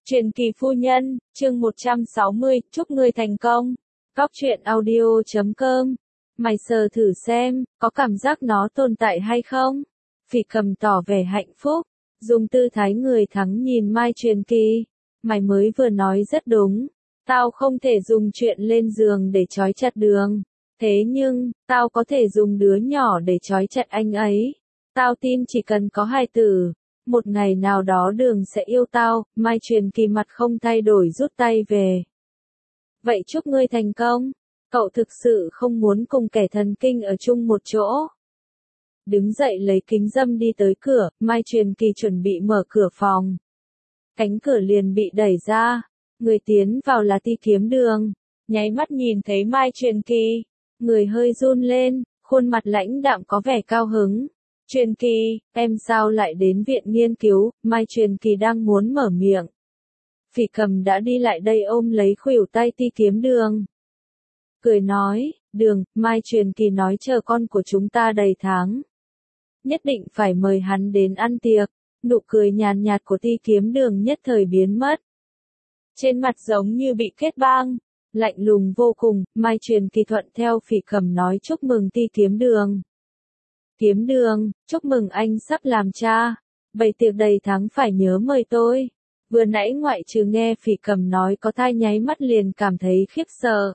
Truyền kỳ phu nhân, chương 160, chúc ngươi thành công. Góc truyện audio.com. Mày sờ thử xem, có cảm giác nó tồn tại hay không? Phỉ Cầm tỏ vẻ hạnh phúc, dùng tư thái người thắng nhìn Mai Truyền Kỳ. Mày mới vừa nói rất đúng. Tao không thể dùng chuyện lên giường để trói chặt Đường. Thế nhưng, tao có thể dùng đứa nhỏ để trói chặt anh ấy. Tao tin chỉ cần có hài tử, một ngày nào đó Đường sẽ yêu tao. Mai Truyền Kỳ mặt không thay đổi rút tay về. Vậy chúc ngươi thành công. Cậu thực sự không muốn cùng kẻ thần kinh ở chung một chỗ. Đứng dậy lấy kính râm đi tới cửa, Mai Truyền Kỳ chuẩn bị mở cửa phòng. Cánh cửa liền bị đẩy ra. Người tiến vào là Ti Kiếm Đường. Nháy mắt nhìn thấy Mai Truyền Kỳ, người hơi run lên, khuôn mặt lãnh đạm có vẻ cao hứng. Truyền Kỳ, em sao lại đến viện nghiên cứu? Mai Truyền Kỳ đang muốn mở miệng. Phỉ Cầm đã đi lại đây ôm lấy khuỷu tay Ti Kiếm Đường. Cười nói, Đường, Mai Truyền Kỳ nói chờ con của chúng ta đầy tháng. Nhất định phải mời hắn đến ăn tiệc. Nụ cười nhàn nhạt của Ti Kiếm Đường nhất thời biến mất. Trên mặt giống như bị kết băng, lạnh lùng vô cùng. Mai Truyền Kỳ thuận theo Phỉ Cầm nói chúc mừng Ti Kiếm Đường. Kiếm Đường, chúc mừng anh sắp làm cha. Bày tiệc đầy tháng phải nhớ mời tôi. Vừa nãy ngoại trừ nghe Phỉ Cầm nói có thai nháy mắt liền cảm thấy khiếp sợ.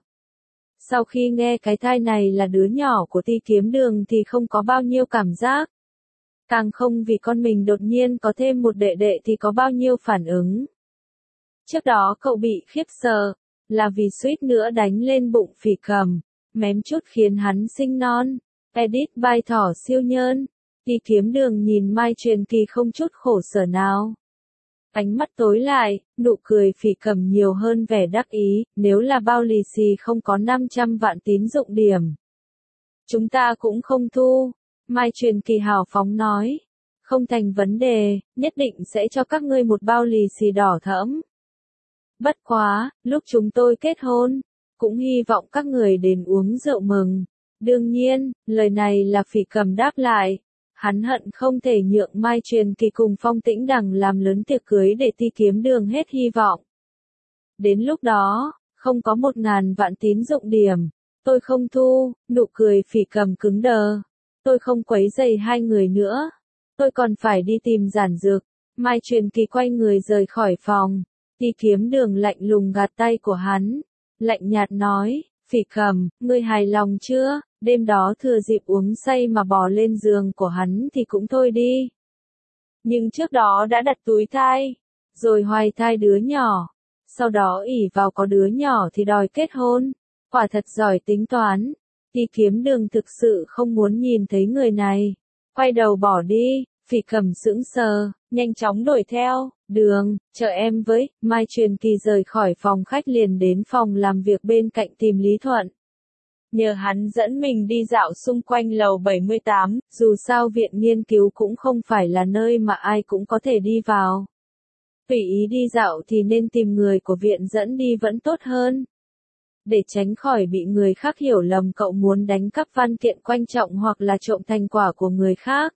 Sau khi nghe cái thai này là đứa nhỏ của Ti Kiếm Đường thì không có bao nhiêu cảm giác. Càng không vì con mình đột nhiên có thêm một đệ đệ thì có bao nhiêu phản ứng. Trước đó cậu bị khiếp sợ, là vì suýt nữa đánh lên bụng Phỉ Cầm, mém chút khiến hắn sinh non. Edit by Thỏ Siêu Nhơn. Ti Kiếm Đường nhìn Mai Truyền Kỳ không chút khổ sở nào. Ánh mắt tối lại, nụ cười Phỉ Cầm nhiều hơn vẻ đắc ý, nếu là bao lì xì không có 500 vạn tín dụng điểm. Chúng ta cũng không thu. Mai Truyền Kỳ hào phóng nói. Không thành vấn đề, nhất định sẽ cho các ngươi một bao lì xì đỏ thẫm. Bất quá, lúc chúng tôi kết hôn, cũng hy vọng các người đến uống rượu mừng. Đương nhiên, lời này là Phỉ Cầm đáp lại. Hắn hận không thể nhượng Mai Truyền Kỳ cùng Phong Tĩnh Đằng làm lớn tiệc cưới để Ti Kiếm Đường hết hy vọng. Đến lúc đó, không có 1.000 vạn tín dụng điểm. Tôi không thu. Nụ cười Phỉ Cầm cứng đờ. Tôi không quấy rầy hai người nữa. Tôi còn phải đi tìm Giản Dược. Mai Truyền Kỳ quay người rời khỏi phòng. Ti Kiếm Đường lạnh lùng gạt tay của hắn. Lạnh nhạt nói, Phỉ Cầm, ngươi hài lòng chưa? Đêm đó thừa dịp uống say mà bò lên giường của hắn thì cũng thôi đi. Nhưng trước đó đã đặt túi thai, rồi hoài thai đứa nhỏ. Sau đó ỷ vào có đứa nhỏ thì đòi kết hôn. Quả thật giỏi tính toán. Ti Kiếm Đường thực sự không muốn nhìn thấy người này. Quay đầu bỏ đi. Phỉ Cầm sững sờ, nhanh chóng đuổi theo. Đường, chờ em với. Mai Truyền Kỳ rời khỏi phòng khách liền đến phòng làm việc bên cạnh tìm Lý Thuận. Nhờ hắn dẫn mình đi dạo xung quanh lầu 78, dù sao viện nghiên cứu cũng không phải là nơi mà ai cũng có thể đi vào. Tùy ý đi dạo thì nên tìm người của viện dẫn đi vẫn tốt hơn. Để tránh khỏi bị người khác hiểu lầm cậu muốn đánh cắp văn kiện quan trọng hoặc là trộm thành quả của người khác.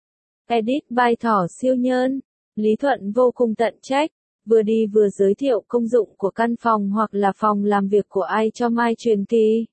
Edit by Thỏ Siêu Nhơn. Lý Thuận vô cùng tận trách, vừa đi vừa giới thiệu công dụng của căn phòng hoặc là phòng làm việc của ai cho Mai Truyền Kỳ.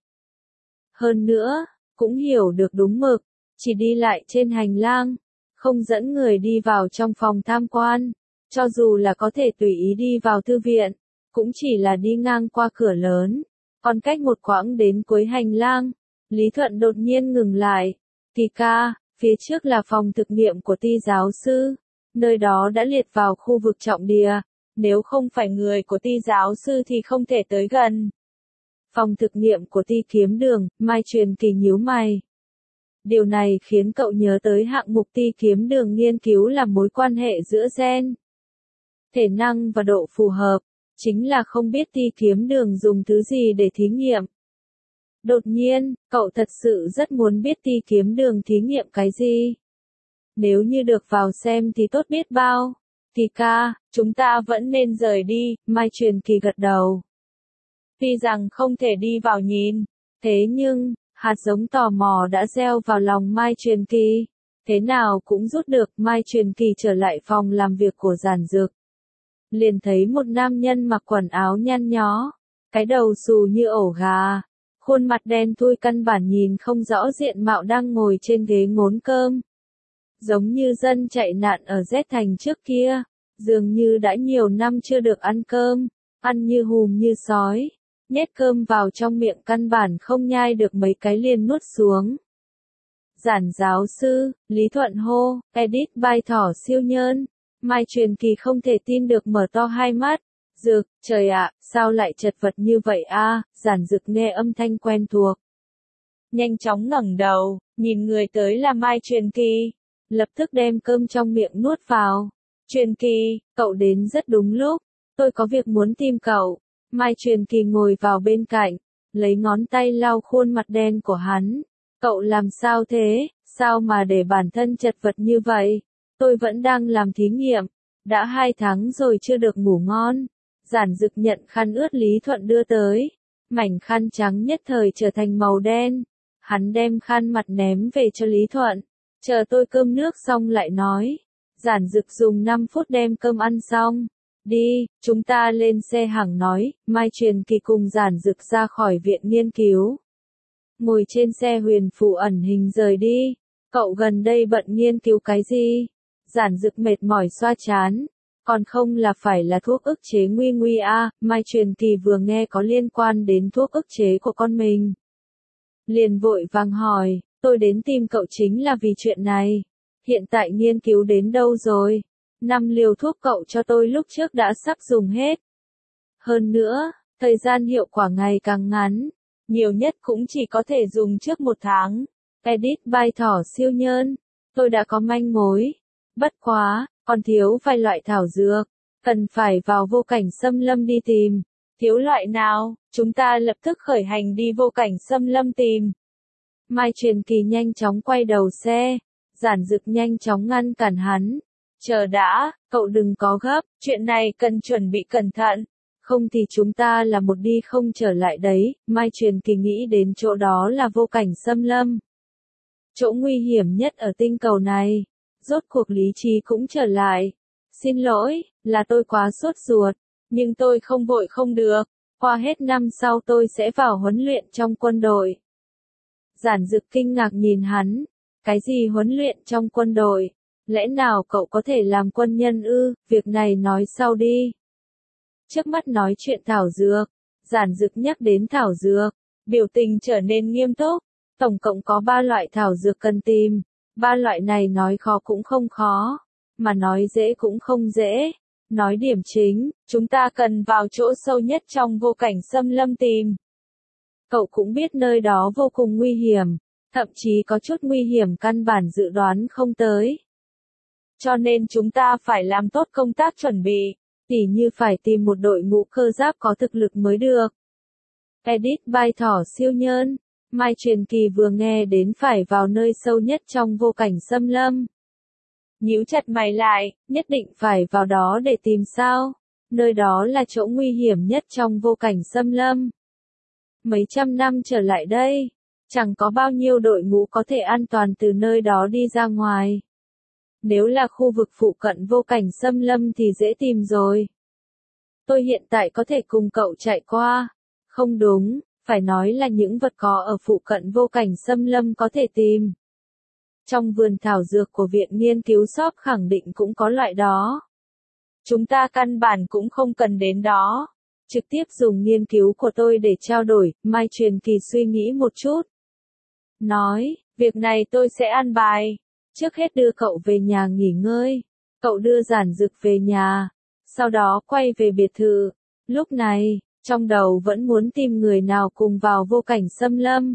Hơn nữa, cũng hiểu được đúng mực, chỉ đi lại trên hành lang, không dẫn người đi vào trong phòng tham quan, cho dù là có thể tùy ý đi vào thư viện, cũng chỉ là đi ngang qua cửa lớn, còn cách một quãng đến cuối hành lang. Lý Thuận đột nhiên ngừng lại. Kỳ ca, phía trước là phòng thực nghiệm của Ti giáo sư, nơi đó đã liệt vào khu vực trọng địa, nếu không phải người của Ti giáo sư thì không thể tới gần. Phòng thực nghiệm của Ti Kiếm Đường. Mai Truyền Kỳ nhíu mày. Điều này khiến cậu nhớ tới hạng mục Ti Kiếm Đường nghiên cứu là mối quan hệ giữa gen, thể năng và độ phù hợp, chính là không biết Ti Kiếm Đường dùng thứ gì để thí nghiệm. Đột nhiên, cậu thật sự rất muốn biết Ti Kiếm Đường thí nghiệm cái gì. Nếu như được vào xem thì tốt biết bao. Kỳ ca, chúng ta vẫn nên rời đi. Mai Truyền Kỳ gật đầu. Tuy rằng không thể đi vào nhìn, thế nhưng, hạt giống tò mò đã gieo vào lòng Mai Truyền Kỳ. Thế nào cũng rút được. Mai Truyền Kỳ trở lại phòng làm việc của Giản Dược. liền thấy một nam nhân mặc quần áo nhăn nhó, cái đầu xù như ổ gà, khuôn mặt đen thui căn bản nhìn không rõ diện mạo đang ngồi trên ghế ngốn cơm. Giống như dân chạy nạn ở Z thành trước kia, dường như đã nhiều năm chưa được ăn cơm, ăn như hùm như sói, nhét cơm vào trong miệng căn bản không nhai được mấy cái liền nuốt xuống. Giản giáo sư, Lý Thuận hô, edit by Thỏ Siêu Nhơn. Mai Truyền Kỳ không thể tin được mở to hai mắt. Dực, trời ạ, sao lại chật vật như vậy a? Giản Dực nghe âm thanh quen thuộc. Nhanh chóng ngẩng đầu, nhìn người tới là Mai Truyền Kỳ. Lập tức đem cơm trong miệng nuốt vào. Truyền Kỳ, cậu đến rất đúng lúc. Tôi có việc muốn tìm cậu. Mai Truyền Kỳ ngồi vào bên cạnh, lấy ngón tay lau khuôn mặt đen của hắn. Cậu làm sao thế, sao mà để bản thân chật vật như vậy? Tôi vẫn đang làm thí nghiệm, đã 2 tháng rồi chưa được ngủ ngon. Giản Dực nhận khăn ướt Lý Thuận đưa tới, mảnh khăn trắng nhất thời trở thành màu đen. Hắn đem khăn mặt ném về cho Lý Thuận, chờ tôi cơm nước xong lại nói. Giản Dực dùng 5 phút đem cơm ăn xong. Đi, chúng ta lên xe hàng nói. Mai Truyền Kỳ cùng Giản Dực ra khỏi viện nghiên cứu. Ngồi trên xe Huyền Phù ẩn hình rời đi. Cậu gần đây bận nghiên cứu cái gì? Giản Dực mệt mỏi xoa trán. Còn không là phải là thuốc ức chế nguy nguy a. Mai Truyền Kỳ vừa nghe có liên quan đến thuốc ức chế của con mình, liền vội vàng hỏi, tôi đến tìm cậu chính là vì chuyện này. Hiện tại nghiên cứu đến đâu rồi? 5 liều thuốc cậu cho tôi lúc trước đã sắp dùng hết. Hơn nữa, thời gian hiệu quả ngày càng ngắn, nhiều nhất cũng chỉ có thể dùng trước 1 tháng. Edit by Thỏ Siêu Nhơn. Tôi đã có manh mối. Bất quá, còn thiếu vài loại thảo dược. Cần phải vào vô cảnh xâm lâm đi tìm. Thiếu loại nào, chúng ta lập tức khởi hành đi vô cảnh xâm lâm tìm. Mai Truyền Kỳ nhanh chóng quay đầu xe. Giản Dực nhanh chóng ngăn cản hắn. Chờ đã, cậu đừng có gấp, chuyện này cần chuẩn bị cẩn thận. Không thì chúng ta là một đi không trở lại đấy. Mai Truyền Kỳ nghĩ đến chỗ đó là vô cảnh xâm lâm. Chỗ nguy hiểm nhất ở tinh cầu này. Rốt cuộc lý trí cũng trở lại. Xin lỗi, là tôi quá sốt ruột, nhưng tôi không vội không được. Qua hết năm sau tôi sẽ vào huấn luyện trong quân đội. Giản Dực kinh ngạc nhìn hắn. Cái gì huấn luyện trong quân đội? Lẽ nào cậu có thể làm quân nhân ư? Việc này nói sau đi. Trước mắt nói chuyện thảo dược. Giản Dực nhắc đến thảo dược, biểu tình trở nên nghiêm túc. Tổng cộng có 3 loại thảo dược cần tìm. 3 loại này nói khó cũng không khó, mà nói dễ cũng không dễ. Nói điểm chính, chúng ta cần vào chỗ sâu nhất trong vô cảnh xâm lâm tìm. Cậu cũng biết nơi đó vô cùng nguy hiểm, thậm chí có chút nguy hiểm căn bản dự đoán không tới. Cho nên chúng ta phải làm tốt công tác chuẩn bị, tỉ như phải tìm một đội ngũ cơ giáp có thực lực mới được. Edit by Thỏ Siêu Nhơn. Mai Truyền Kỳ vừa nghe đến phải vào nơi sâu nhất trong vô cảnh xâm lâm. Nhíu chặt mày lại, nhất định phải vào đó để tìm sao? Nơi đó là chỗ nguy hiểm nhất trong vô cảnh xâm lâm. Mấy trăm năm trở lại đây, chẳng có bao nhiêu đội ngũ có thể an toàn từ nơi đó đi ra ngoài. Nếu là khu vực phụ cận vô cảnh xâm lâm thì dễ tìm rồi. Tôi hiện tại có thể cùng cậu chạy qua. Không đúng, phải nói là những vật có ở phụ cận vô cảnh xâm lâm có thể tìm. Trong vườn thảo dược của viện nghiên cứu shop khẳng định cũng có loại đó. Chúng ta căn bản cũng không cần đến đó. Trực tiếp dùng nghiên cứu của tôi để trao đổi. Mai Truyền Kỳ suy nghĩ một chút. Nói, việc này tôi sẽ an bài. Trước hết đưa cậu về nhà nghỉ ngơi. Cậu đưa Giản Dực về nhà. Sau đó quay về biệt thự. Lúc này, trong đầu vẫn muốn tìm người nào cùng vào vô cảnh xâm lâm.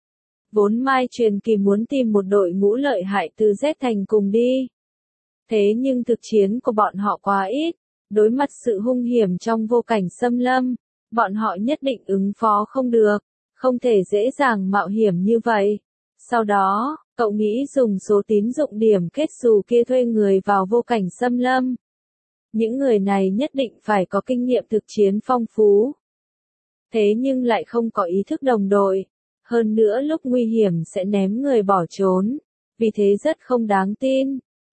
Vốn Mai Truyền Kỳ muốn tìm một đội ngũ lợi hại từ Z thành cùng đi. Thế nhưng thực chiến của bọn họ quá ít. Đối mặt sự hung hiểm trong vô cảnh xâm lâm, bọn họ nhất định ứng phó không được. Không thể dễ dàng mạo hiểm như vậy. Sau đó, cậu nghĩ dùng số tín dụng điểm kết xù kia thuê người vào vô cảnh xâm lâm. Những người này nhất định phải có kinh nghiệm thực chiến phong phú. Thế nhưng lại không có ý thức đồng đội. Hơn nữa lúc nguy hiểm sẽ ném người bỏ trốn. Vì thế rất không đáng tin.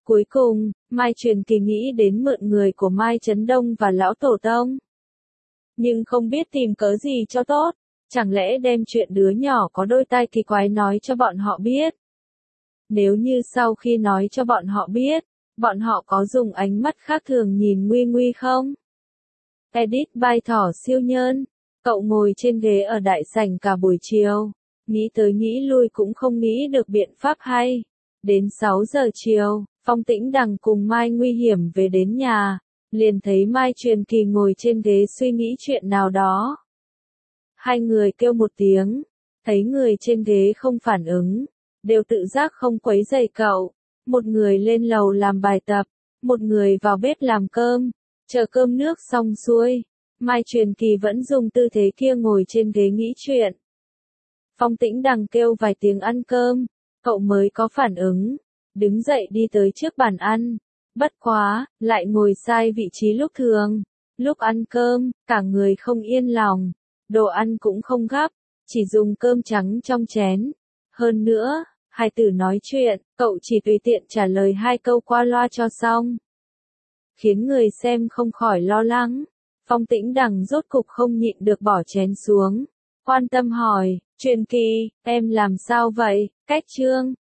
Cuối cùng, Mai Truyền Kỳ nghĩ đến mượn người của Mai Chấn Đông và Lão Tổ Tông. Nhưng không biết tìm cớ gì cho tốt, chẳng lẽ đem chuyện đứa nhỏ có đôi tai kỳ quái nói cho bọn họ biết. Nếu như sau khi nói cho bọn họ biết, bọn họ có dùng ánh mắt khác thường nhìn Nguy Nguy không? Edit by Thỏ Siêu Nhân. Cậu ngồi trên ghế ở đại sảnh cả buổi chiều, nghĩ tới nghĩ lui cũng không nghĩ được biện pháp hay. Đến 6 giờ chiều, Phong Tĩnh Đằng cùng Mai Nguy Hiểm về đến nhà, liền thấy Mai Truyền Kỳ ngồi trên ghế suy nghĩ chuyện nào đó. Hai người kêu một tiếng, thấy người trên ghế không phản ứng, đều tự giác không quấy rầy cậu. Một người lên lầu làm bài tập, một người vào bếp làm cơm, chờ cơm nước xong xuôi. Mai Truyền Kỳ vẫn dùng tư thế kia ngồi trên ghế nghĩ chuyện. Phong Tĩnh Đằng kêu vài tiếng ăn cơm, cậu mới có phản ứng, đứng dậy đi tới trước bàn ăn. Bất quá, lại ngồi sai vị trí lúc thường. Lúc ăn cơm, cả người không yên lòng, đồ ăn cũng không gắp, chỉ dùng cơm trắng trong chén. Hơn nữa, hai tử nói chuyện, cậu chỉ tùy tiện trả lời 2 câu qua loa cho xong. Khiến người xem không khỏi lo lắng. Phong Tĩnh Đằng rốt cục không nhịn được bỏ chén xuống. Quan tâm hỏi, Truyền Kỳ, em làm sao vậy, Cách Trương?